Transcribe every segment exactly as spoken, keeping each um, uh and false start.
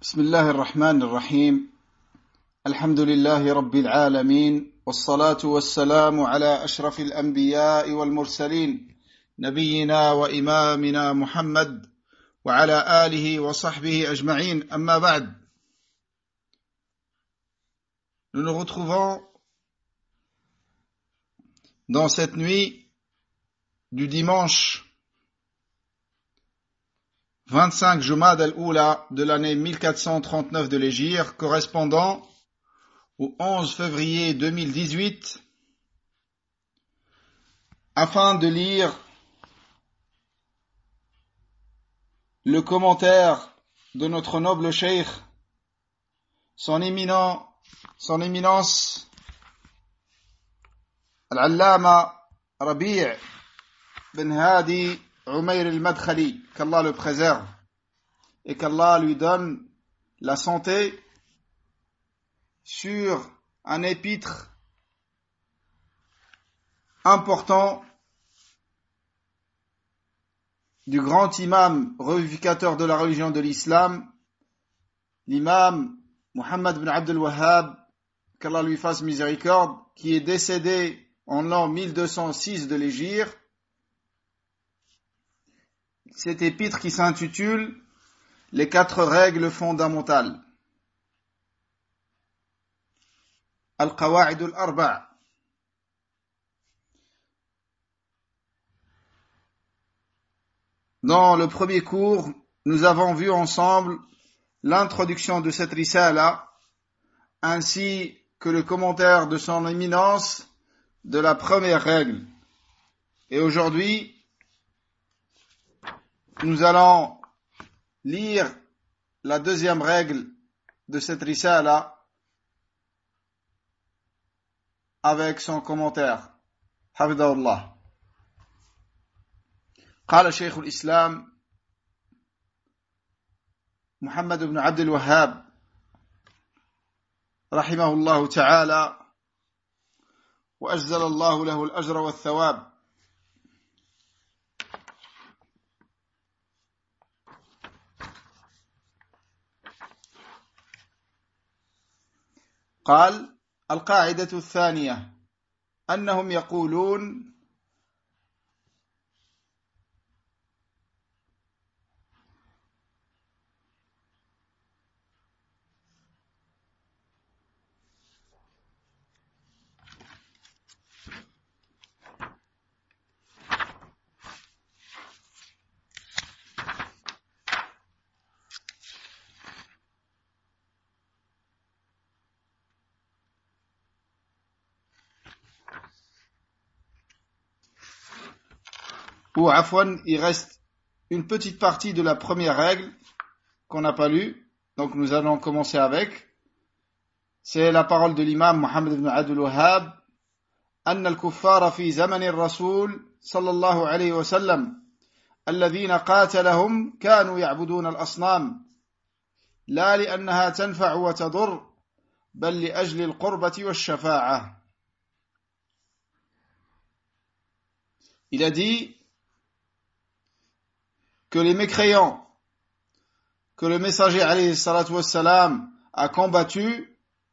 بسم الله الرحمن الرحيم الحمد لله رب العالمين والصلاة والسلام على أشرف الأنبياء والمرسلين نبينا وإمامنا محمد وعلى آله وصحبه أجمعين أما بعد. Nous nous retrouvons dans cette nuit du dimanche vingt-cinq Jumad al-Oula de l'année mille quatre cent trente-neuf de l'Hégire, correspondant au onze février deux mille dix-huit, afin de lire le commentaire de notre noble cheikh, son éminent, son éminence, Al-Allama Rabi' bin Hadi Umayr al-Madkhali, qu'Allah le préserve et qu'Allah lui donne la santé, sur un épître important du grand imam revivificateur de la religion de l'islam, l'imam Muhammad bin Abdul Wahhab, qu'Allah lui fasse miséricorde, qui est décédé en l'an mille deux cent six de l'Hégire. Cet épître qui s'intitule « Les quatre règles fondamentales ». Al-Qawa'id al-Arba'. Dans le premier cours, nous avons vu ensemble l'introduction de cette risala, ainsi que le commentaire de son éminence de la première règle. Et aujourd'hui, nous allons lire la deuxième règle de cette risala avec son commentaire. Hafidahullah. قال شيخ الإسلام محمد بن عبد الوهاب رحمه الله تعالى وأجزل الله له الأجر والثواب. قال: القاعدة الثانية أنهم يقولون ou afwan, il reste une petite partie de la première règle qu'on n'a pas lue, donc nous allons commencer avec. C'est la parole de l'imam Muhammad ibn Abdul Wahhab: أن الكفار في زمن الرسول صلى الله عليه وسلم الذين قاتلهم كانوا يعبدون الأصنام لا لأنها تنفع وتضر بل لأجل القربة والشفاعة. Il a dit que les mécréants que le messager alayhi salatu wassalam a combattus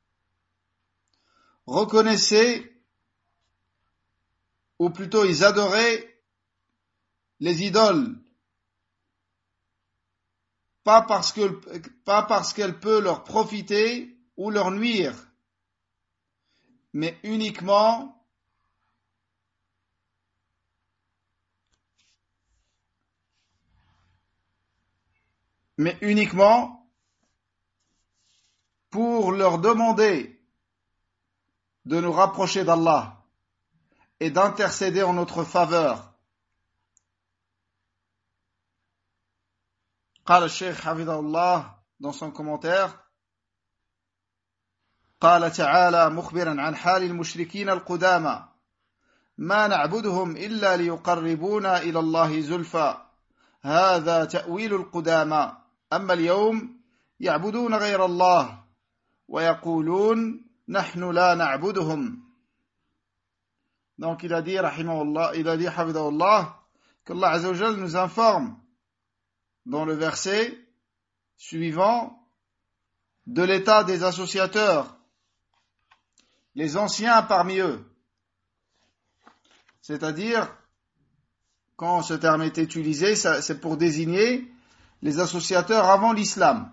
reconnaissaient, ou plutôt ils adoraient les idoles, pas parce que, pas parce qu'elles peuvent leur profiter ou leur nuire, mais uniquement mais uniquement pour leur demander de nous rapprocher d'Allah et d'intercéder en notre faveur. قال الشيخ حفظه الله dans son commentaire: قال تعالى مخبرا عن حال المشركين القدامى ما نعبدهم إلا ليقربونا إلى الله زلفى هذا تأويل القدامى أما اليوم يعبدون غير الله ويقولون نحن لا نعبدهم. Donc il a dit rahimahullah, il a dit hafidahullah, qu'Allah Azza wa Jal nous informe dans le verset suivant de l'état des associateurs, les anciens parmi eux. C'est-à-dire, quand ce terme est utilisé, ça, c'est pour désigner les associateurs avant l'islam.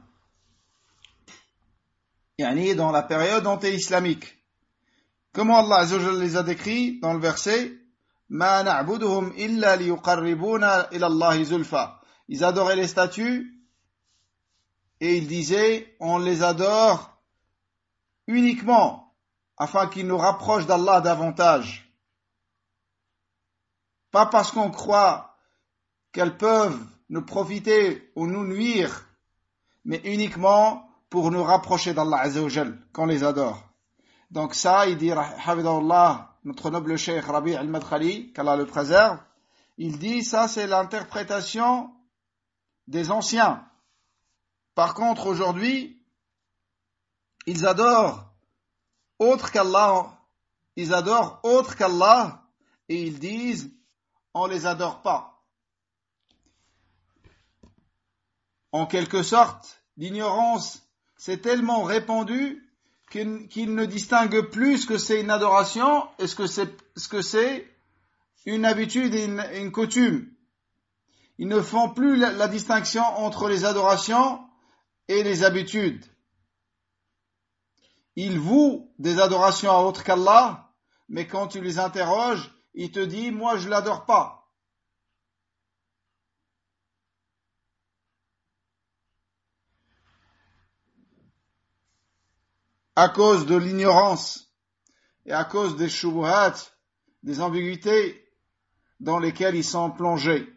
Yani dans la période anté-islamique. Comment Allah Azza wa Jalla les a décrits dans le verset Ma na'buduhum illa liyuqarribuna ila Allahi zulfa. Ils adoraient les statues et ils disaient on les adore uniquement afin qu'ils nous rapprochent d'Allah davantage. Pas parce qu'on croit qu'elles peuvent nous profiter ou nous nuire, mais uniquement pour nous rapprocher d'Allah Azza wa Jalla qu'on les adore. Donc ça, il dit, Hafidahullah, notre noble cheikh Rabi' al-Madkhali, qu'Allah le préserve, il dit, ça c'est l'interprétation des anciens. Par contre, aujourd'hui, ils adorent autre qu'Allah, ils adorent autre qu'Allah, et ils disent, on les adore pas. En quelque sorte, l'ignorance s'est tellement répandue qu'ils ne distinguent plus ce que c'est une adoration et ce que c'est, ce que c'est une habitude et une, une coutume. Ils ne font plus la, la distinction entre les adorations et les habitudes. Ils vouent des adorations à autre qu'Allah, mais quand tu les interroges, ils te disent « moi je l'adore pas ». À cause de l'ignorance et à cause des shubuhat, des ambiguïtés dans lesquelles ils sont plongés.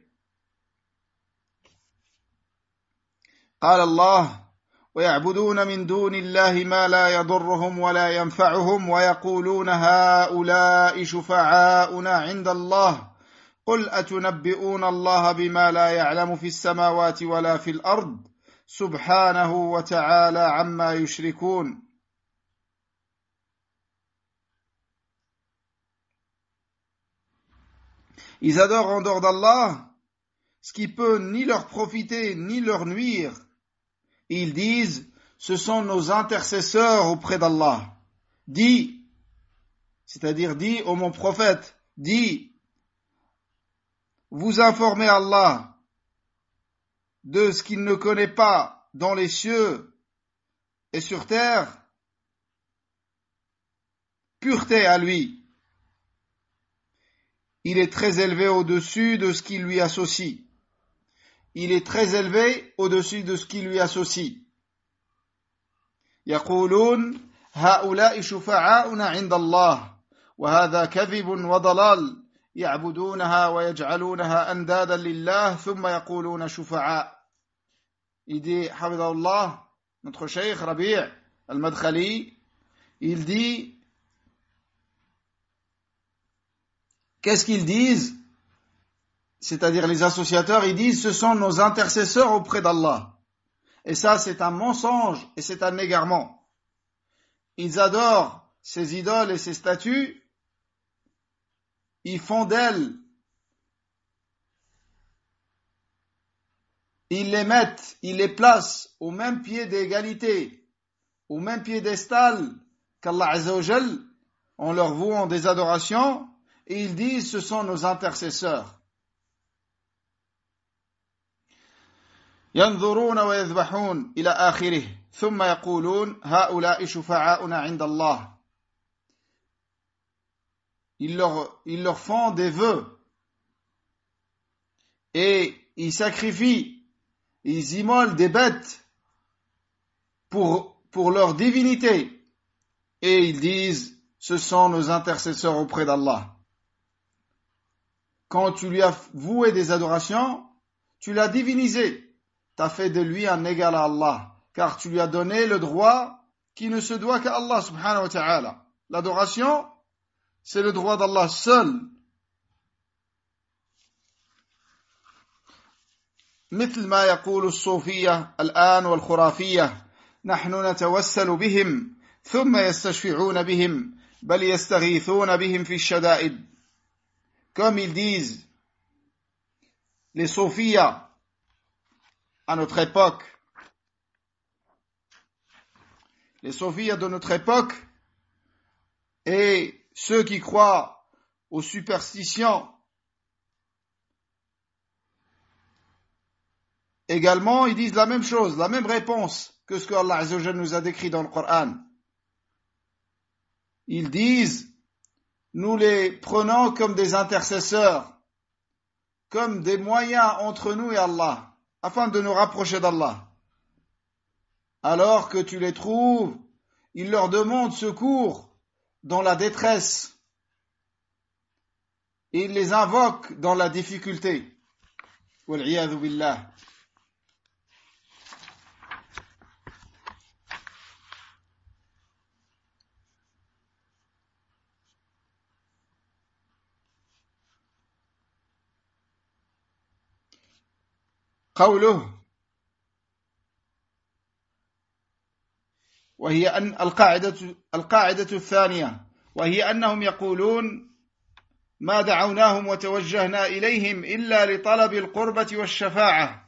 قال الله ويعبدون من دون الله ما لا يضرهم ولا ينفعهم ويقولون هؤلاء شفعاؤنا عند الله قل أتنبئون الله بما لا يعلم في السماوات ولا في الأرض سبحانه وتعالى عما يشركون. Ils adorent en dehors d'Allah ce qui peut ni leur profiter ni leur nuire. Et ils disent, ce sont nos intercesseurs auprès d'Allah. Dis, c'est-à-dire dis ô mon prophète, dis, vous informez Allah de ce qu'il ne connaît pas dans les cieux et sur terre, pureté à lui. Il est très élevé au-dessus de ce qui lui associe. Il est très élevé au-dessus de ce qui lui associe. يقولون هؤلاء شفعاؤنا عند الله وهذا كذب وضلال يعبدونها ويجعلونها أندادا لله ثم يقولون شفعاء. Il dit, Hafidahullah, notre cheikh Rabi' al-Madkhali, il dit, qu'est-ce qu'ils disent? C'est-à-dire les associateurs, ils disent, ce sont nos intercesseurs auprès d'Allah. Et ça, c'est un mensonge et c'est un égarement. Ils adorent ces idoles et ces statues. Ils font d'elles, ils les mettent, ils les placent au même pied d'égalité, au même piédestal qu'Allah Azza wa Jal, en leur vouant des adorations, et ils disent, ce sont nos intercesseurs. ينظرون ويذبحون إلى آخره ثم يقولون هؤلاء شفعاؤنا عند الله. Ils leur, ils leur font des vœux et ils sacrifient, ils immolent des bêtes pour, pour leur divinité et ils disent ce sont nos intercesseurs auprès d'Allah. Quand tu lui as voué des adorations, tu l'as divinisé. Tu as fait de lui un égal à Allah, car tu lui as donné le droit qui ne se doit qu'à Allah subhanahu wa ta'ala. L'adoration, c'est le droit d'Allah seul. مثل ما يقول الصوفية الآن والخرافية نحن نتوسل بهم ثم يستشفعون بهم بل يستغيثون بهم في الشدائد. Comme ils disent les soufiyas à notre époque, les soufis de notre époque et ceux qui croient aux superstitions. Également, ils disent la même chose, la même réponse que ce que Allah Azza wa Jalla nous a décrit dans le Coran. Ils disent, nous les prenons comme des intercesseurs, comme des moyens entre nous et Allah, afin de nous rapprocher d'Allah. Alors que tu les trouves, ils leur demandent secours dans la détresse. Et ils les invoquent dans la difficulté. Wal-'iyadhu billah. قوله وهي أن القاعدة القاعدة الثانية وهي أنهم يقولون ما دعوناهم وتوجهنا إليهم إلا لطلب القربة والشفاعة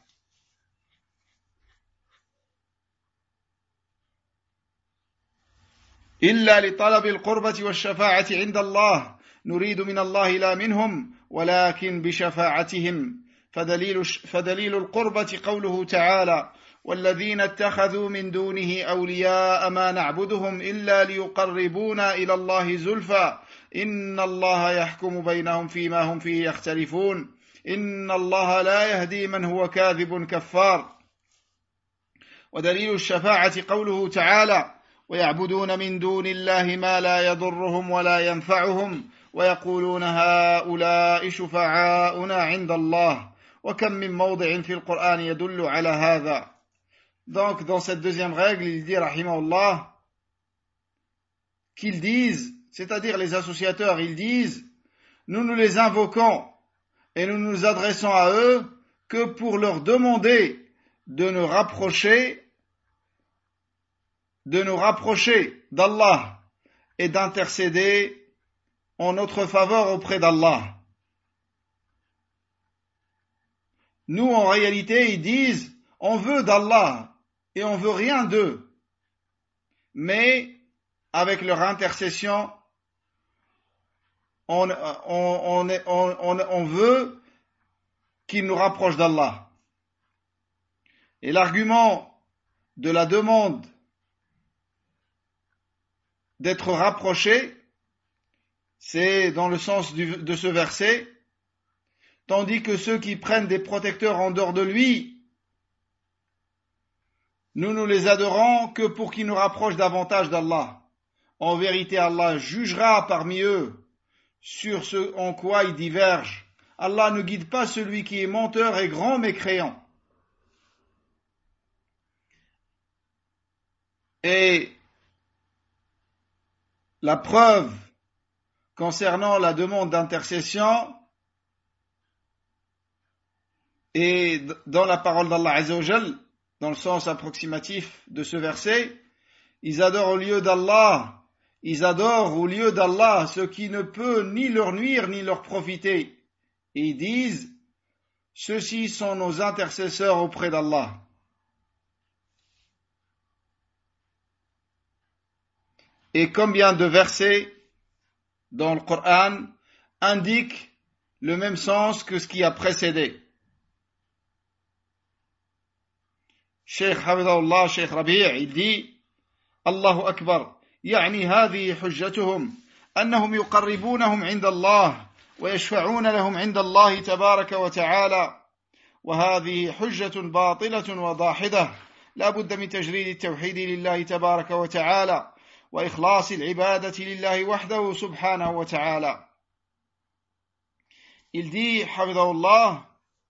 إلا لطلب القربة والشفاعة عند الله نريد من الله لا منهم ولكن بشفاعتهم فدليل, فدليل القربة قوله تعالى والذين اتخذوا من دونه أولياء ما نعبدهم إلا ليقربونا إلى الله زلفى إن الله يحكم بينهم فيما هم فيه يختلفون إن الله لا يهدي من هو كاذب كفار ودليل الشفاعة قوله تعالى ويعبدون من دون الله ما لا يضرهم ولا ينفعهم ويقولون هؤلاء شفعاؤنا عند الله وكم من موضع في القرآن يدل على هذا. Donc dans cette deuxième règle il dit rahimahullah qu'ils disent, c'est-à-dire les associateurs, ils disent nous nous les invoquons et nous nous adressons à eux que pour leur demander de nous rapprocher de nous rapprocher d'Allah et d'intercéder en notre faveur auprès d'Allah. Nous, en réalité, ils disent, on veut d'Allah et on veut rien d'eux. Mais, avec leur intercession, on, on, on, on, on veut qu'ils nous rapprochent d'Allah. Et l'argument de la demande d'être rapproché, c'est dans le sens du, de ce verset, tandis que ceux qui prennent des protecteurs en dehors de lui, nous nous les adorons que pour qu'ils nous rapprochent davantage d'Allah. En vérité, Allah jugera parmi eux sur ce en quoi ils divergent. Allah ne guide pas celui qui est menteur et grand mécréant. Et la preuve concernant la demande d'intercession et dans la parole d'Allah Azza wa Jal, dans le sens approximatif de ce verset, ils adorent au lieu d'Allah, ils adorent au lieu d'Allah ce qui ne peut ni leur nuire ni leur profiter. Et ils disent, ceux-ci sont nos intercesseurs auprès d'Allah. Et combien de versets dans le Coran indiquent le même sens que ce qui a précédé. Cheikh Hafidahullah, Cheikh Rabi', il dit Allahu Akbar, يعني هذه حجتهم أنهم يقربونهم عند الله ويشفعون لهم عند الله تبارك وتعالى وهذه حجة باطلة وضاحدة لا بد من تجريد التوحيد لله تبارك وتعالى وإخلاص العبادة لله وحده سبحانه وتعالى. Il dit, Hafidahullah,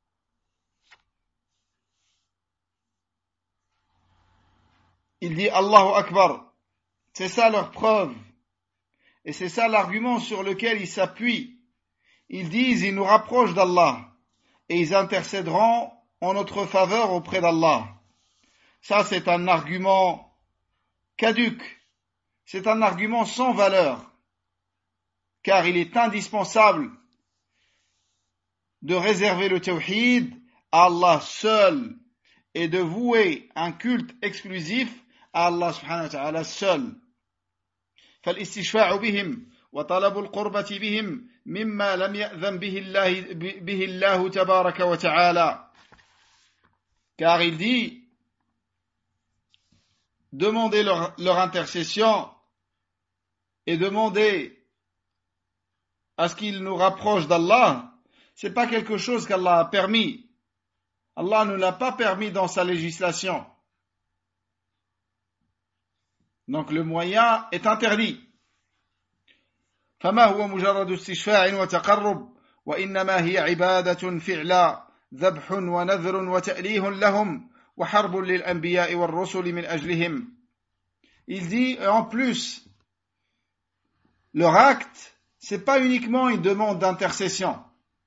il dit Allahu Akbar, c'est ça leur preuve, et c'est ça l'argument sur lequel ils s'appuient. Ils disent, ils nous rapprochent d'Allah, et ils intercéderont en notre faveur auprès d'Allah. Ça, c'est un argument caduc, c'est un argument sans valeur, car il est indispensable de réserver le tawhid à Allah seul et de vouer un culte exclusif à Allah subhanahu wa ta'ala seul. فالاستشفاع بهم وطلب القربة بهم مما لم يأذن به الله, به الله تبارك وتعالى. Car il dit, demander leur, leur intercession et demander à ce qu'ils nous rapprochent d'Allah, c'est pas quelque chose qu'Allah a permis. Allah ne l'a pas permis dans sa législation. Donc le moyen est interdit. فما هو مجرد استشفاع وتقرب وإنما هي عبادة فعلا ذبح ونذر وتأليه لهم وحرب للأنبياء والرسل من أجلهم. Il dit, en plus, leur acte, c'est pas uniquement une demande d'intercession.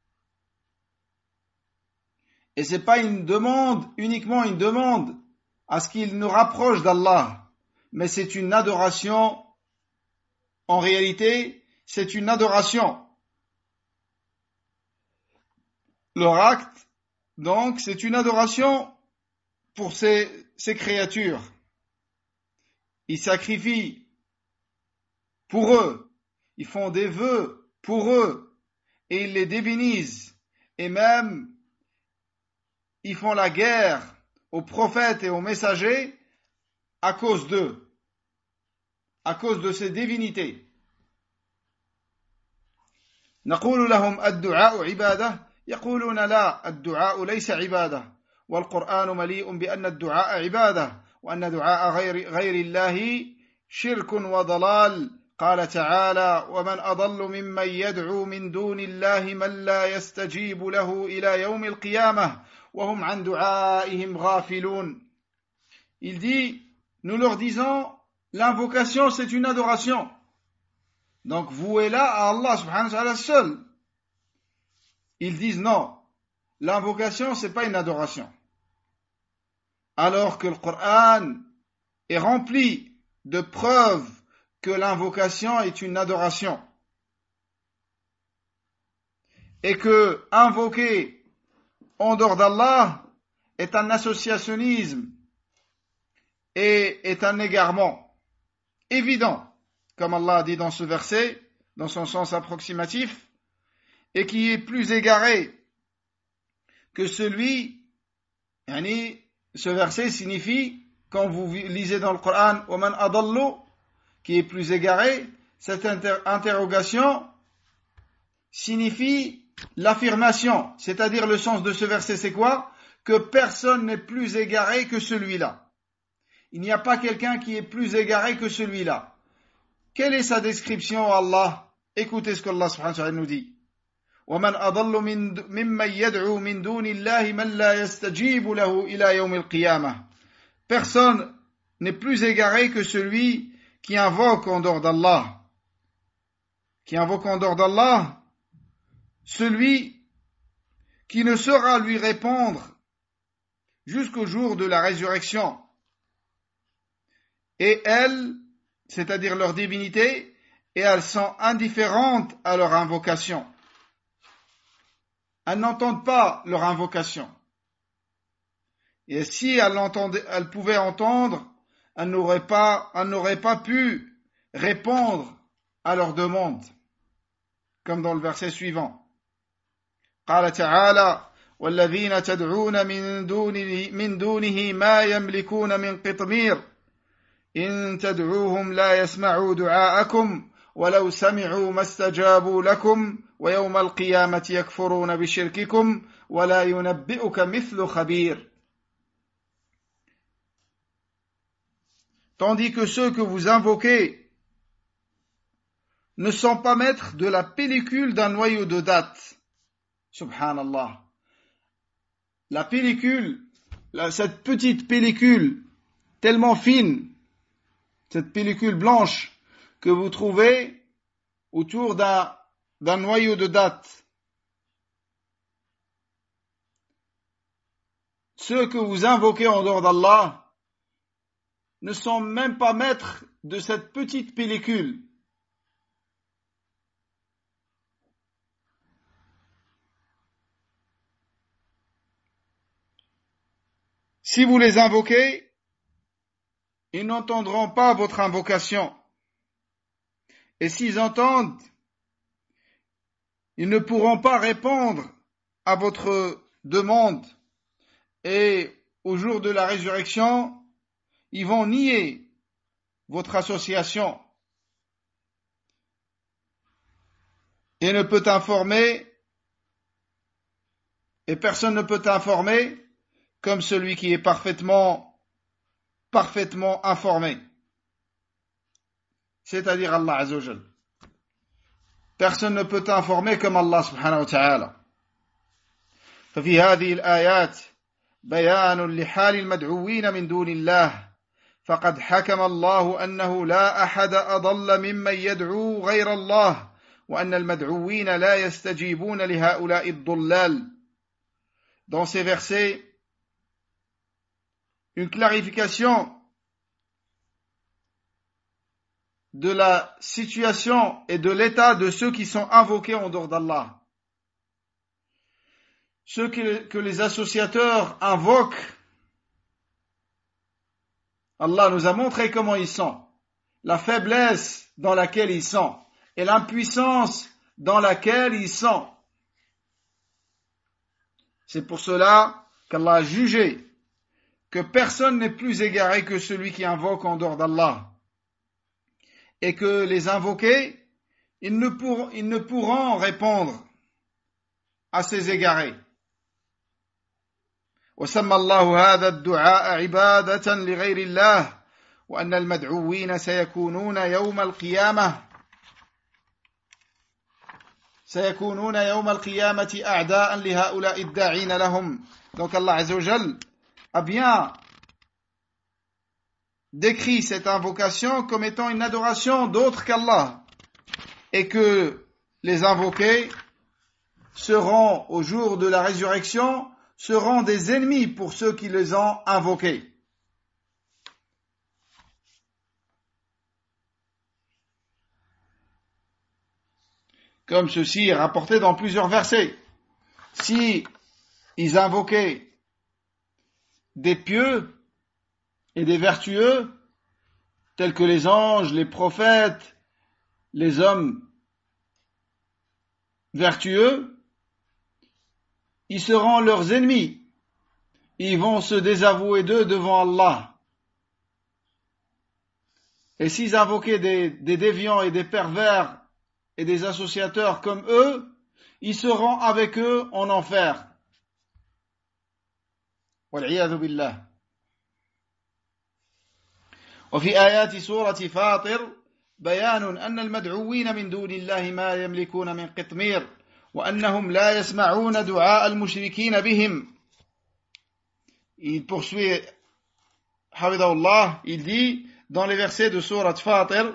Et c'est pas une demande, uniquement une demande à ce qu'il nous rapproche d'Allah. Mais c'est une adoration. En réalité, c'est une adoration. Leur acte, donc, c'est une adoration pour ces, ces créatures. Ils sacrifient pour eux. Ils font des vœux pour eux. Et ils les divinisent. Et même, ils font la guerre aux prophètes et aux messagers à cause d'eux, à cause de ces divinités. نقول لهم الدعاء عبادة يقولون لا الدعاء ليس عبادة والقرآن مليء بأن الدعاء عبادة وأن دعاء غير, غير الله شرك وضلال قال تعالى ومن أضل ممن يدعو من دون الله من لا يستجيب له إلى يوم القيامة وهم عن دعائهم غافلون. Il dit, nous leur disons, l'invocation c'est une adoration. Donc vouez là à Allah subhanahu wa ta'ala seul. Ils disent non, l'invocation c'est pas une adoration. Alors que le Coran est rempli de preuves que l'invocation est une adoration. Et que invoquer en dehors d'Allah est un associationnisme et est un égarement évident, comme Allah a dit dans ce verset, dans son sens approximatif, et qui est plus égaré que celui, yani, ce verset signifie, quand vous lisez dans le Coran, وَمَنْ أَضَلُّ, qui est plus égaré, cette inter- interrogation signifie l'affirmation, c'est-à-dire le sens de ce verset c'est quoi? Que personne n'est plus égaré que celui-là. Il n'y a pas quelqu'un qui est plus égaré que celui-là. Quelle est sa description, Allah? Écoutez ce qu'Allah subhanahu wa ta'ala nous dit. وَمَنْ أَضَلُّ مِمَّنْ يَدْعُو مِنْ دُونِ اللَّهِ مَنْ لَا يَسْتَجِيبُ لَهُ إِلَى يَوْمِ الْقِيَامَةِ. Personne n'est plus égaré que celui qui invoque en dehors d'Allah. Qui invoque en dehors d'Allah, celui qui ne saura lui répondre jusqu'au jour de la résurrection. Et elles, c'est-à-dire leur divinité, et elles sont indifférentes à leur invocation. Elles n'entendent pas leur invocation. Et si elles, elles pouvaient entendre, elles n'auraient pas, elles n'auraient pas pu répondre à leur demande, comme dans le verset suivant. قال تعالى والذين تدعون من دونه, من دونه ما يملكون من قطمير إن تدعوهم لا يسمعوا دعاءكم ولو سمعوا ما استجابوا لكم ويوم القيامة يكفرون بشرككم ولا ينبئك مثل خبير. Tandis que ceux que vous invoquez ne sont pas maîtres de la pellicule d'un noyau de date. Subhanallah. La pellicule, la, cette petite pellicule tellement fine, cette pellicule blanche que vous trouvez autour d'un, d'un noyau de date. Ceux que vous invoquez en dehors d'Allah ne sont même pas maîtres de cette petite pellicule. Si vous les invoquez, ils n'entendront pas votre invocation. Et s'ils entendent, ils ne pourront pas répondre à votre demande. Et au jour de la résurrection, ils vont nier votre association. Et ne peut t'informer, et personne ne peut t'informer comme celui qui est parfaitement, parfaitement informé. C'est-à-dire Allah Azza wa Jal. Personne ne peut t'informer comme Allah subhanahu wa ta'ala. ففي هذه الآيات بيان لحال المدعوين من دون الله فقد حكم الله أنه لا أحد أضل ممن يدعو غير الله وأن المدعوين لا يستجيبون لهؤلاء الضلال. Dans ces versets, une clarification de la situation et de l'état de ceux qui sont invoqués en dehors d'Allah. Ceux que, que les associateurs invoquent, Allah nous a montré comment ils sont, la faiblesse dans laquelle ils sont et l'impuissance dans laquelle ils sont. C'est pour cela qu'Allah a jugé que personne n'est plus égaré que celui qui invoque en dehors d'Allah. Et que les invoqués, ils ne, pour, ils ne pourront répondre à ces égarés. وسمى الله هذا الدعاء عبادة لغير الله وأن المدعوين سيكونون يوم القيامة سيكونون يوم القيامة أعداء لهؤلاء الداعين لهم. Donc Allah Azza wa Jal a bien décrit cette invocation comme étant une adoration d'autre qu'Allah et que les invoqués seront au jour de la résurrection seront des ennemis pour ceux qui les ont invoqués. Comme ceci est rapporté dans plusieurs versets. Si ils invoquaient des pieux et des vertueux, tels que les anges, les prophètes, les hommes vertueux, ils seront leurs ennemis. Ils vont se désavouer d'eux devant Allah. Et s'ils invoquaient des, des déviants et des pervers et des associateurs comme eux, ils seront avec eux en enfer. والعياذ بالله. وفي آيات سورة فاطر بيان أن المدعوين من دون الله ما يملكون من قطمير وأنهم لا يسمعون دعاء المشركين بهم. Il poursuit, Hafidahullah, il dit dans les versets de Surat Fatir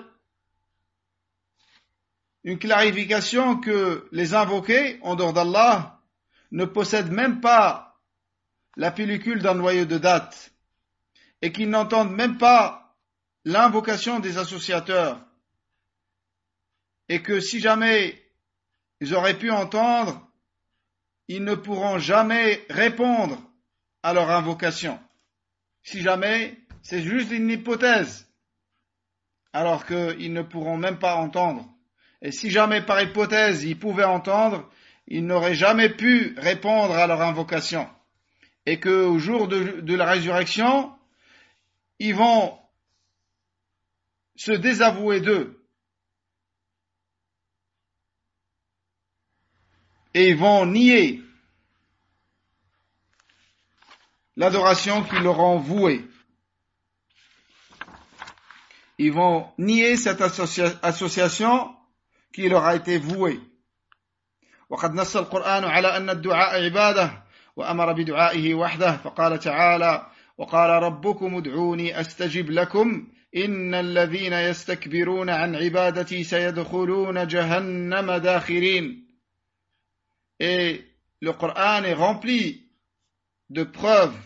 une clarification que les invoqués en dehors d'Allah ne possèdent même pas la pellicule d'un noyau de date et qu'ils n'entendent même pas l'invocation des associateurs et que si jamais ils auraient pu entendre, ils ne pourront jamais répondre à leur invocation. Si jamais, c'est juste une hypothèse, alors qu'ils ne pourront même pas entendre. Et si jamais par hypothèse ils pouvaient entendre, ils n'auraient jamais pu répondre à leur invocation. Et qu'au jour de, de la résurrection, ils vont se désavouer d'eux. Et ils vont nier l'adoration qu'ils leur ont vouée. Ils vont nier cette associa- association qui leur a été vouée. وقد نص القرآن على أن الدعاء عبادة وأمر بدعائه وحده فقال تعالى وقال ربكم ادعوني أستجب لكم إن الذين يستكبرون عن عبادتي سيدخلون جهنم داخرين. Et le Coran est rempli de preuves.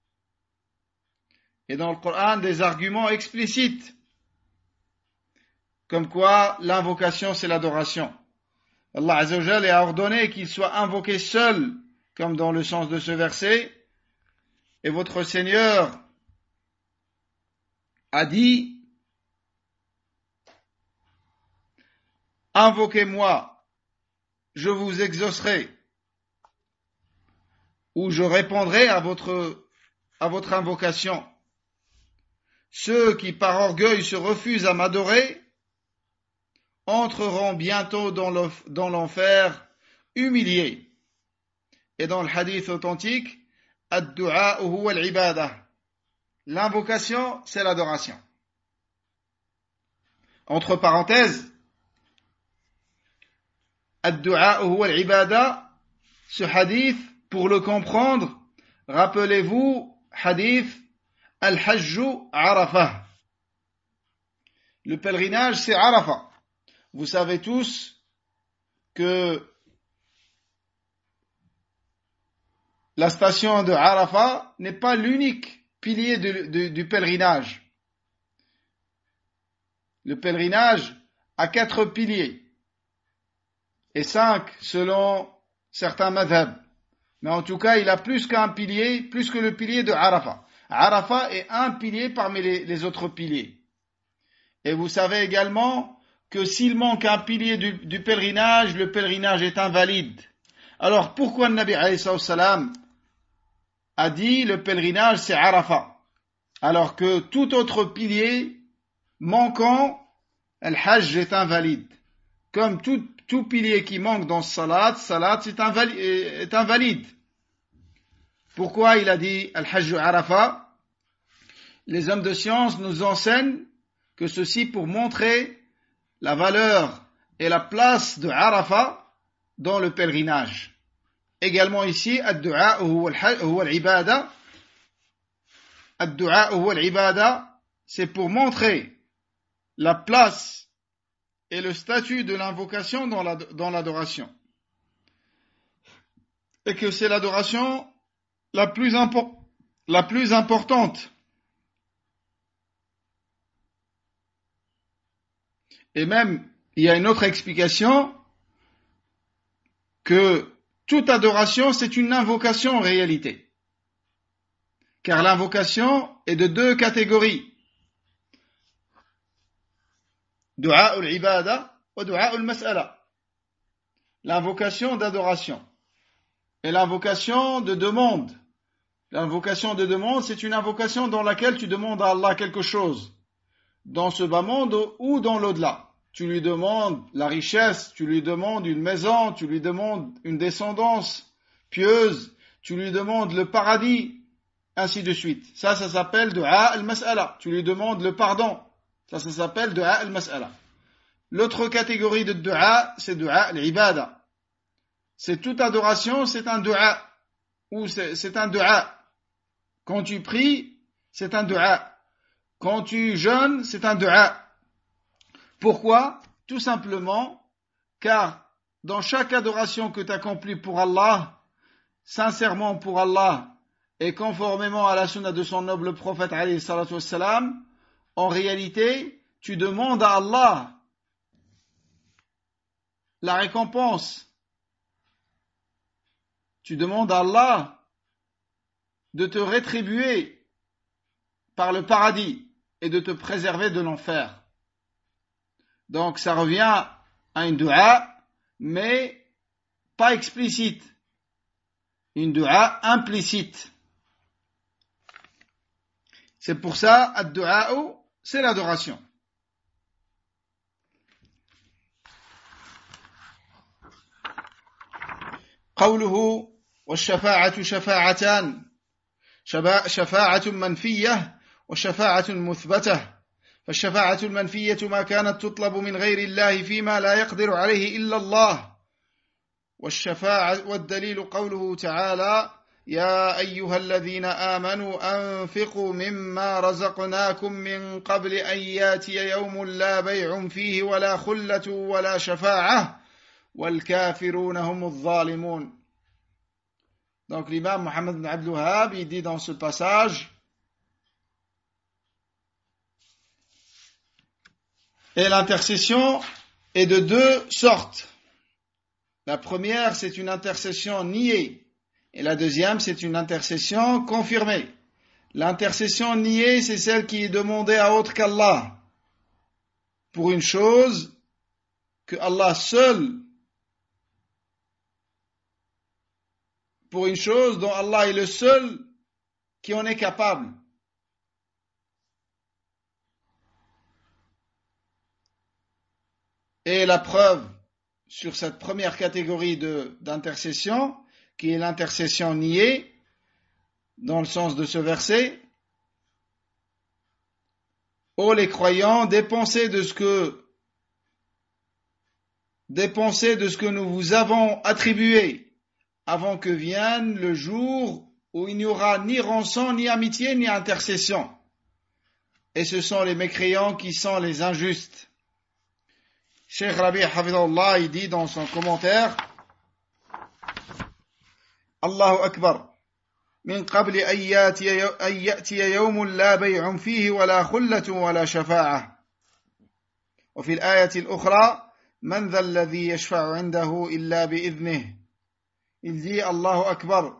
Et dans le Coran, des arguments explicites. Comme quoi, l'invocation, c'est l'adoration. Allah Azza wa Jalla a ordonné qu'il soit invoqué seul, comme dans le sens de ce verset. Et votre Seigneur a dit: invoquez-moi, je vous exaucerai, ou je répondrai à votre, à votre invocation. Ceux qui par orgueil se refusent à m'adorer entreront bientôt dans l'enfer humiliés. Et dans le hadith authentique, ad-du'a huwa al-ibada. L'invocation, c'est l'adoration. Entre parenthèses, ad-du'a huwa al-ibada, ce hadith, pour le comprendre, rappelez-vous, hadith al-hajju Arafah. Le pèlerinage, c'est Arafah. Vous savez tous que la station de Arafah n'est pas l'unique pilier de, de, du pèlerinage. Le pèlerinage a quatre piliers et cinq selon certains madhhabs. Mais en tout cas, il a plus qu'un pilier, plus que le pilier de Arafah. Arafah est un pilier parmi les, les autres piliers. Et vous savez également que s'il manque un pilier du, du pèlerinage, le pèlerinage est invalide. Alors pourquoi le Nabi alayhi salam a dit le pèlerinage c'est Arafah, alors que tout autre pilier manquant, le Hajj est invalide. Comme tout, tout pilier qui manque dans Salat, Salat est invalide, est invalide. Pourquoi il a dit Al-Hajj Arafah? Les hommes de science nous enseignent que ceci pour montrer la valeur et la place de Arafah dans le pèlerinage. Également ici, ad-du'a huwa al-ibada. Ad-du'a huwa al-ibada, c'est pour montrer la place et le statut de l'invocation dans la, dans l'adoration. Et que c'est l'adoration la plus, impo- la plus importante. Et même, il y a une autre explication que toute adoration, c'est une invocation en réalité. Car l'invocation est de deux catégories. Du'a al-ibada ou du'a al-mas'ala. L'invocation d'adoration. Et l'invocation de demande. L'invocation de demande, c'est une invocation dans laquelle tu demandes à Allah quelque chose. Dans ce bas monde ou dans l'au-delà. Tu lui demandes la richesse, tu lui demandes une maison, tu lui demandes une descendance pieuse, tu lui demandes le paradis, ainsi de suite. Ça, ça s'appelle du'a al-mas'ala. Tu lui demandes le pardon. Ça, ça s'appelle du'a al-mas'ala. L'autre catégorie de du'a, c'est du'a al-ibada. C'est toute adoration, c'est un du'a. Ou c'est, c'est un du'a. Quand tu pries, c'est un du'a. Quand tu jeûnes, c'est un du'a. Pourquoi? Tout simplement, car dans chaque adoration que tu accomplis pour Allah, sincèrement pour Allah, et conformément à la sunna de son noble prophète alayhi salatu wassalam, en réalité, tu demandes à Allah la récompense. Tu demandes à Allah de te rétribuer par le paradis et de te préserver de l'enfer. Donc ça revient à une dua, mais pas explicite. Une dua implicite. C'est pour ça, ad-du'a, c'est l'adoration. قوله والشفاعة شفاعتان شفاعة منفية وشفاعة مثبتة فالشفاعة المنفية ما كانت تطلب من غير الله فيما لا يقدر عليه إلا الله والشفاعة والدليل قوله تعالى يا أيها الذين آمنوا أنفقوا مما رزقناكم من قبل أن ياتي يوم لا بيع فيه ولا خلة ولا شفاعة والكافرون هم الظالمون. Donc l'imam Mohammed ibn Abdul Wahhab, il dit dans ce passage, et l'intercession est de deux sortes. La première, c'est une intercession niée, et la deuxième, c'est une intercession confirmée. L'intercession niée, c'est celle qui est demandée à autre qu'Allah pour une chose que Allah seul, pour une chose dont Allah est le seul qui en est capable. Et la preuve sur cette première catégorie de, d'intercession, qui est l'intercession niée, dans le sens de ce verset, ô les croyants, dépensez de ce que dépensez de ce que nous vous avons attribué avant que vienne le jour où il n'y aura ni rançon, ni amitié, ni intercession. Et ce sont les mécréants qui sont les injustes. Cheikh Rabi' Hafidhullah, il dit dans son commentaire, Allahu Akbar. من قبل أن يأتي, أن يأتي يوم لا بيع فيه ولا خلة ولا شفاعة وفي الآية الأخرى من ذا الذي يشفع عنده إلا بإذنه. Il dit Allahu Akbar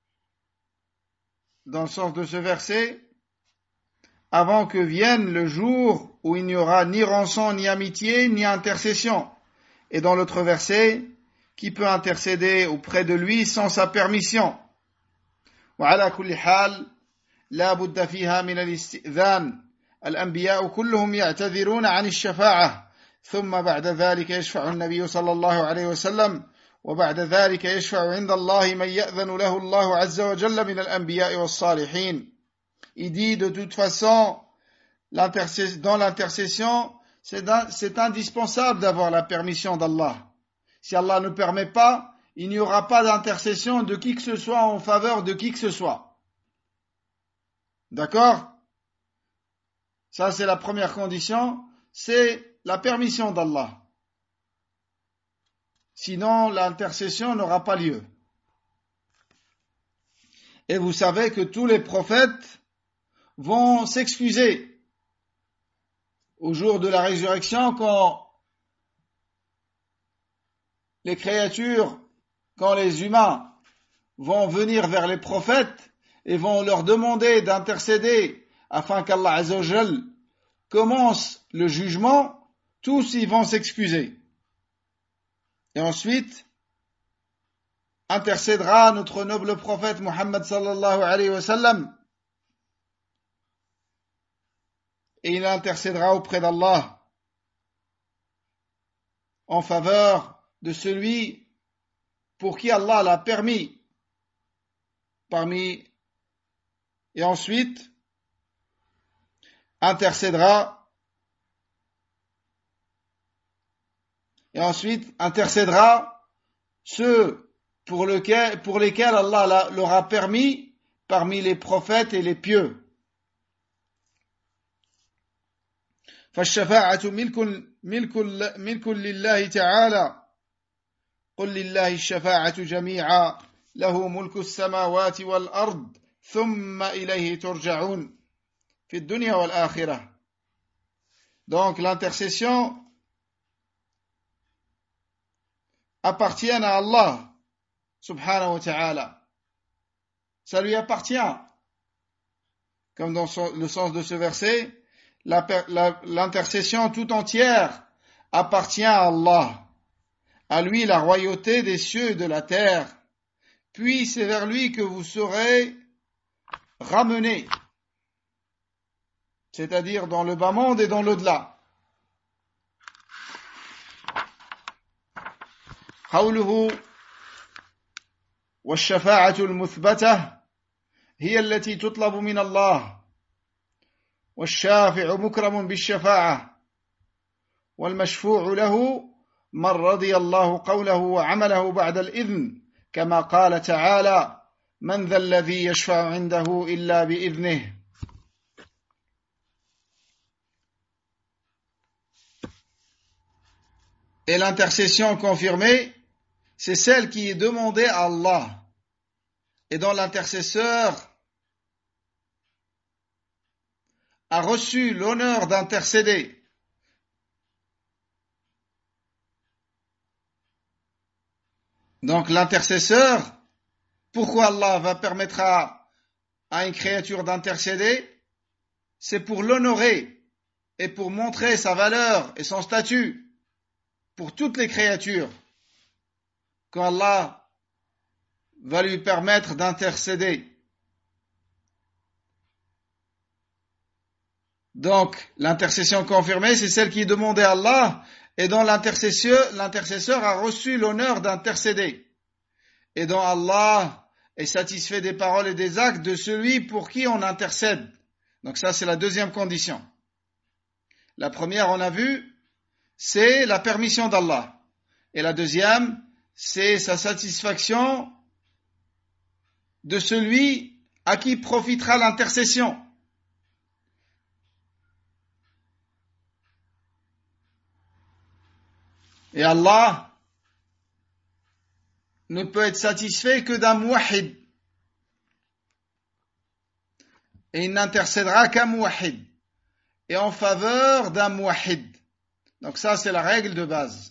dans le sens de ce verset, avant que vienne le jour où il n'y aura ni rançon, ni amitié, ni intercession. Et dans l'autre verset, qui peut intercéder auprès de lui sans sa permission. وعلى كل حال لا بد فيها من الاستئذان. الأنبياء كلهم يعتذرون عن الشفاعة ثم بعد ذلك يشفع النبي صلى الله عليه وسلم وبعد ذلك يشفع عند الله من يأذن له الله عز وجل من الأنبياء والصالحين. Il dit de toute façon, dans l'intercession, c'est indispensable d'avoir la permission d'Allah. Si Allah ne permet pas, il n'y aura pas d'intercession de qui que ce soit en faveur de qui que ce soit. D'accord? Ça, c'est la première condition, c'est la permission d'Allah. Sinon, l'intercession n'aura pas lieu. Et vous savez que tous les prophètes vont s'excuser au jour de la résurrection quand les créatures, quand les humains vont venir vers les prophètes et vont leur demander d'intercéder afin qu'Allah Azza wa Jal commence le jugement, tous ils vont s'excuser. Et ensuite, intercédera notre noble prophète Muhammad sallallahu alayhi wa sallam et il intercédera auprès d'Allah en faveur de celui pour qui Allah l'a permis parmi et ensuite intercédera et ensuite intercédera ceux pour, lequel, pour lesquels Allah leur a permis parmi les prophètes et les pieux. فالشفاعة ملك ملك ملك لله تعالى قل لله الشفاعة جميعا له ملك السماوات والأرض ثم إليه ترجعون في الدنيا والآخرة. Donc l'intercession appartient à Allah subhanahu wa ta'ala. Ça lui appartient. Comme dans le sens de ce verset, l'intercession tout entière appartient à Allah. À lui la royauté des cieux et de la terre. Puis c'est vers lui que vous serez ramenés. C'est-à-dire dans le bas monde et dans l'au-delà. قوله والشفاعة المثبتة هي التي تطلب من الله والشافع مكرم بالشفاعة والمشفوع له من رضي الله قوله وعمله بعد الإذن كما قال تعالى من ذا الذي يشفع عنده إلا بإذنه. Et l'intercession confirmée, c'est celle qui est demandée à Allah et dont l'intercesseur a reçu l'honneur d'intercéder. Donc l'intercesseur, pourquoi Allah va permettra à une créature d'intercéder, c'est pour l'honorer et pour montrer sa valeur et son statut pour toutes les créatures qu'Allah va lui permettre d'intercéder. Donc, l'intercession confirmée, c'est celle qui est demandée à Allah et dont l'intercesseur, l'intercesseur a reçu l'honneur d'intercéder. Et dont Allah est satisfait des paroles et des actes de celui pour qui on intercède. Donc ça, c'est la deuxième condition. La première, on a vu, c'est la permission d'Allah. Et la deuxième, c'est sa satisfaction de celui à qui profitera l'intercession. Et Allah ne peut être satisfait que d'un muwahhid. Et il n'intercédera qu'un muwahhid. Et en faveur d'un muwahhid. Donc ça, c'est la règle de base.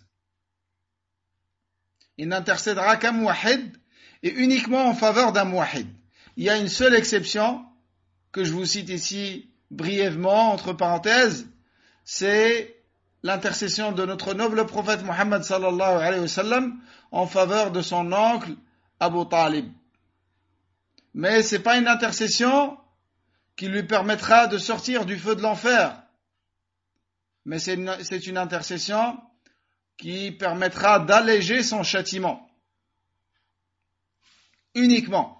Il n'intercédera qu'un muwahhid et uniquement en faveur d'un muwahhid. Il y a une seule exception que je vous cite ici brièvement, entre parenthèses, c'est l'intercession de notre noble prophète Muhammad sallallahu alayhi wa sallam en faveur de son oncle Abu Talib. Mais ce n'est pas une intercession qui lui permettra de sortir du feu de l'enfer. Mais c'est une, c'est une intercession qui permettra d'alléger son châtiment. Uniquement.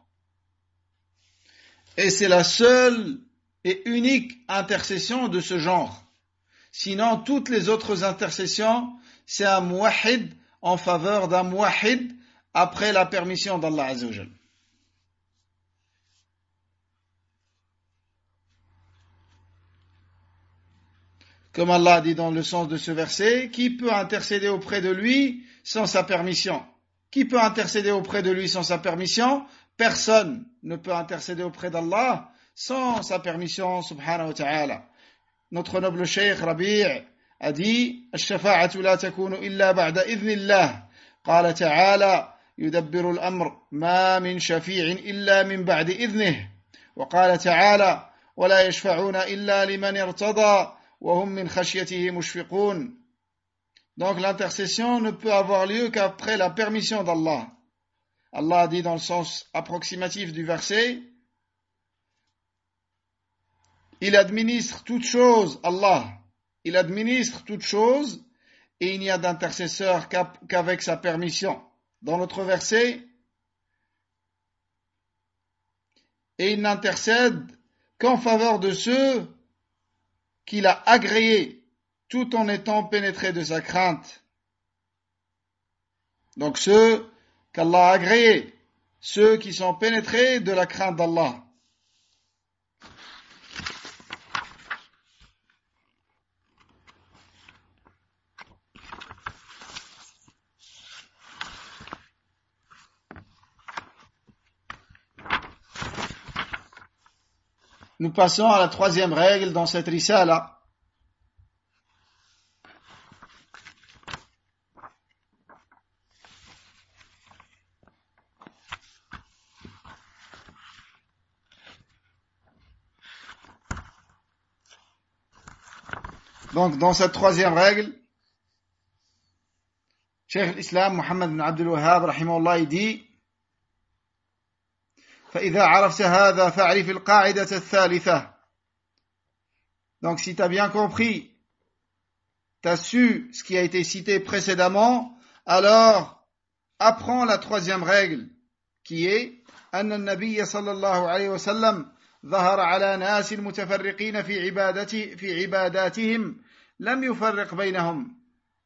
Et c'est la seule et unique intercession de ce genre. Sinon, toutes les autres intercessions, c'est un muwahhid en faveur d'un muwahhid après la permission d'Allah Azza wa Jal. Comme Allah dit dans le sens de ce verset, qui peut intercéder auprès de lui sans sa permission? Qui peut intercéder auprès de lui sans sa permission? Personne ne peut intercéder auprès d'Allah sans sa permission, subhanahu wa ta'ala. Notre noble cheikh Rabi' a dit الشفاعة لا تكون إلا بعد إذن الله قال تعالى يدبر الأمر ما من شفيع إلا من بعد إذنه وقال تعالى ولا يشفعون إلا لمن ارتضى وهم من خشيته مشفقون. Donc l'intercession ne peut avoir lieu qu'après la permission d'Allah. Allah a dit dans le sens approximatif du verset, il administre toutes choses, Allah, il administre toutes choses et il n'y a d'intercesseur qu'avec sa permission. Dans l'autre verset, et il n'intercède qu'en faveur de ceux qu'il a agréés tout en étant pénétré de sa crainte. Donc ceux qu'Allah a agréés, ceux qui sont pénétrés de la crainte d'Allah. Nous passons à la troisième règle dans cette risala. Donc, dans cette troisième règle, Cheikh l'Islam Muhammad ibn Abdul Wahhab, rahimahullah, il dit فإذا عرفت هذا فاعرف القاعدة الثالثة. Donc, si tu as bien compris, tu as su ce qui a été cité précédemment, alors apprends la troisième règle, qui est أن النبي صلى الله عليه وسلم ظهر على ناس المتفرقين في عبادته في عباداتهم لم يفرق بينهم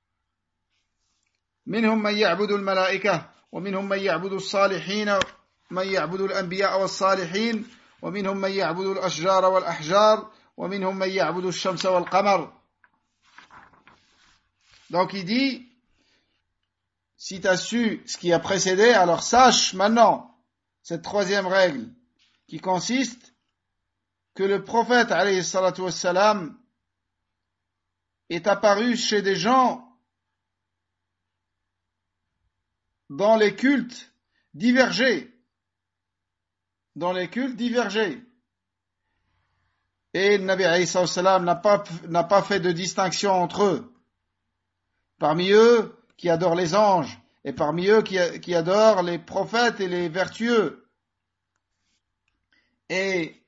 منهم من يعبد الملائكة ومنهم من يعبد الصالحين من يعبد الأنبياء والصالحين ومنهم من يعبد الأشجار والأحجار ومنهم من يعبد الشمس والقمر. Donc il dit, si tu as su ce qui a précédé, alors sache maintenant cette troisième règle qui consiste que le prophète alayhi salatu wassalam est apparu chez des gens dont les cultes divergeaient dans les cultes divergeaient. Et le Nabi alayhi salam n'a pas, n'a pas fait de distinction entre eux. Parmi eux qui adorent les anges, et parmi eux qui, qui adorent les prophètes et les vertueux. Et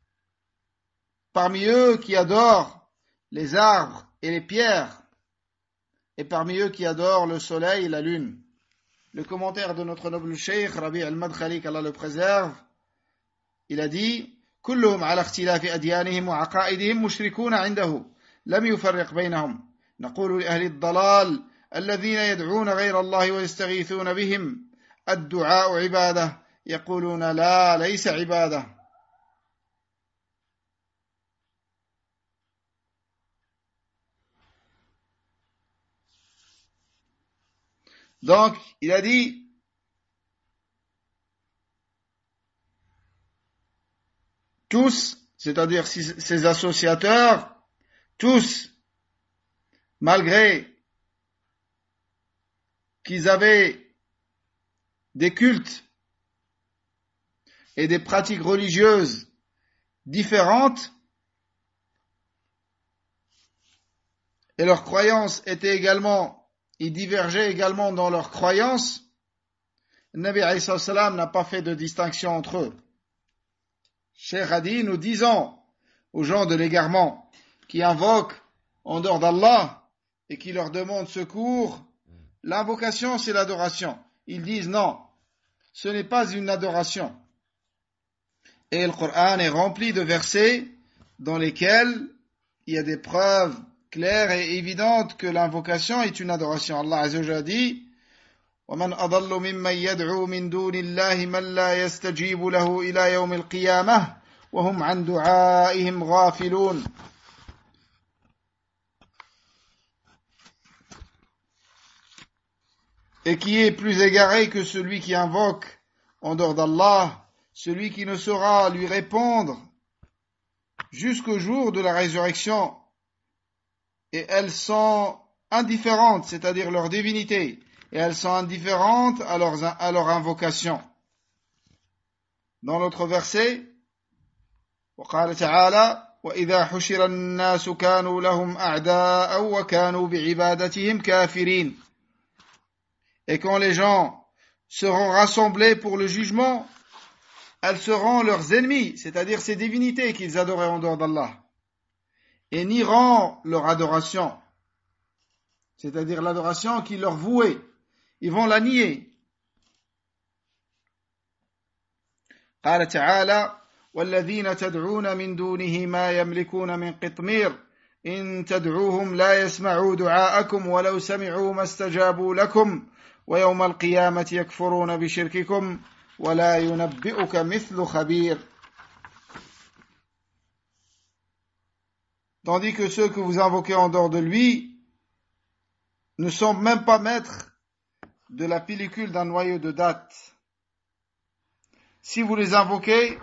parmi eux qui adorent les arbres et les pierres. Et parmi eux qui adorent le soleil et la lune. Le commentaire de notre noble cheikh, Rabi' al-Madkhali, qu'Allah le préserve, il a dit كلهم على اختلاف أديانهم وعقائدهم مشركون عنده لم يفرق بينهم نقول لأهل الضلال الذين يدعون غير الله ويستغيثون بهم الدعاء عبادة يقولون لا ليس عبادة. Donc, il a dit tous, c'est-à-dire ces associateurs, tous, malgré qu'ils avaient des cultes et des pratiques religieuses différentes, et leurs croyances étaient également, ils divergeaient également dans leurs croyances, le Nabi alayhi salam n'a pas fait de distinction entre eux. Cheikh a dit, nous disons aux gens de l'égarement qui invoquent en dehors d'Allah et qui leur demandent secours, l'invocation c'est l'adoration. Ils disent non, ce n'est pas une adoration. Et le Coran est rempli de versets dans lesquels il y a des preuves claires et évidentes que l'invocation est une adoration. Allah Azza wa Jalla dit وَمَنْ أَضَلُّ مِمَّنْ يَدْعُو مِنْ دُونِ اللَّهِ مَنْ لَا يَسْتَجِيبُ لَهُ إِلَى يَوْمِ الْقِيَامَةِ وَهُمْ عَنْ دُعَائِهِمْ غَافِلُونَ. Et qui est plus égaré que celui qui invoque en dehors d'Allah, celui qui ne saura lui répondre jusqu'au jour de la résurrection. Et elles sont indifférentes, c'est-à-dire leur divinité, et elles sont indifférentes à, leurs, à leur invocation. Dans l'autre verset, وقال تعالى وإذا حشر الناس كانوا لهم أعداء وكانوا بعبادتهم كافرين. Et quand les gens seront rassemblés pour le jugement, elles seront leurs ennemis, c'est-à-dire ces divinités qu'ils adoraient en dehors d'Allah, et nieront leur adoration, c'est-à-dire l'adoration qu'ils leur vouaient. Ils vont la nier. قال تعالى والذين تدعون من دونه ما يملكون من قطمير إن تدعوهم لا يسمعوا دعاءكم ولو سمعوا ما استجابوا لكم ويوم القيامة يكفرون بشرككم ولا ينبئك مثل خبير. Tandis que ceux que vous invoquez en dehors de lui ne sont même pas maîtres de la pellicule d'un noyau de date. Si vous les invoquez,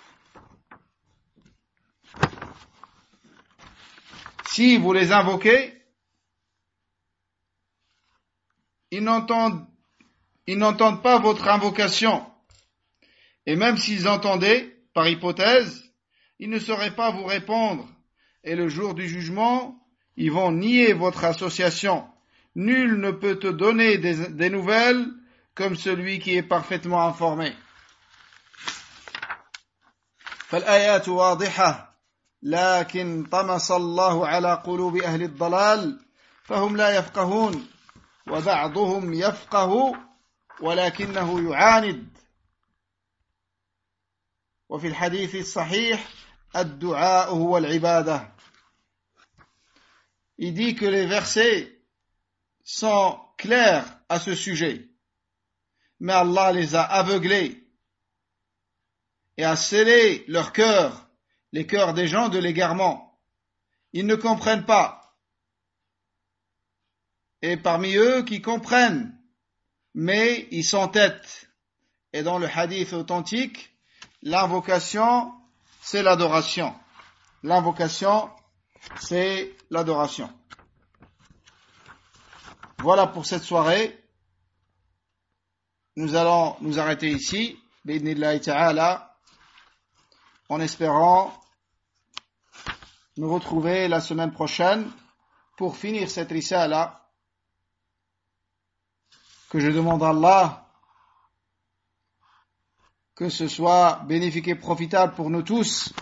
si vous les invoquez, ils n'entendent, ils n'entendent pas votre invocation. Et même s'ils entendaient, par hypothèse, ils ne sauraient pas vous répondre. Et le jour du jugement, ils vont nier votre association. Nul ne peut te donner des, des nouvelles comme celui qui est parfaitement informé. فالآيات واضحة لكن طمس الله على قلوب أهل الضلال فهم لا يفقهون وبعضهم يفقه ولكنه يعاند وفي الحديث الصحيح الدعاء هو العبادة. Il dit que les versets sont clairs à ce sujet, mais Allah les a aveuglés et a scellé leurs cœurs, les cœurs des gens de l'égarement. Ils ne comprennent pas. Et parmi eux qui comprennent, mais ils s'entêtent. Et dans le hadith authentique, l'invocation, c'est l'adoration. L'invocation, c'est l'adoration. Voilà pour cette soirée. Nous allons nous arrêter ici. Bi'idhnillahi ta'ala. en espérant nous retrouver la semaine prochaine pour finir cette risala que je demande à Allah que ce soit bénéfique et profitable pour nous tous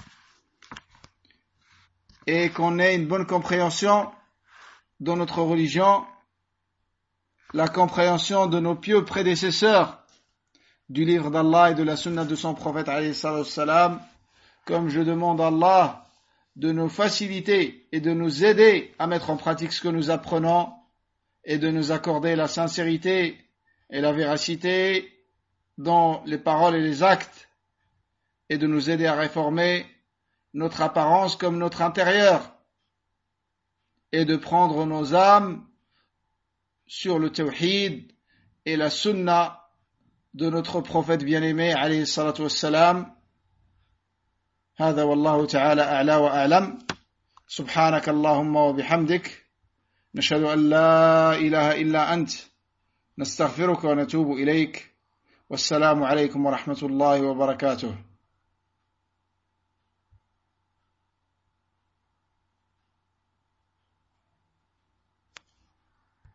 et qu'on ait une bonne compréhension dans notre religion, la compréhension de nos pieux prédécesseurs du livre d'Allah et de la sunna de son prophète alayhi salatu wassalam, comme je demande à Allah de nous faciliter et de nous aider à mettre en pratique ce que nous apprenons et de nous accorder la sincérité et la véracité dans les paroles et les actes et de nous aider à réformer notre apparence comme notre intérieur et de prendre nos âmes sur le tawhid et la sunna de notre prophète bien-aimé alayhi salatu wassalam. هذا والله تعالى أعلى وأعلم سبحانك اللهم وبحمدك نشهد أن لا إله إلا أنت نستغفرك ونتوب إليك والسلام عليكم ورحمة الله وبركاته.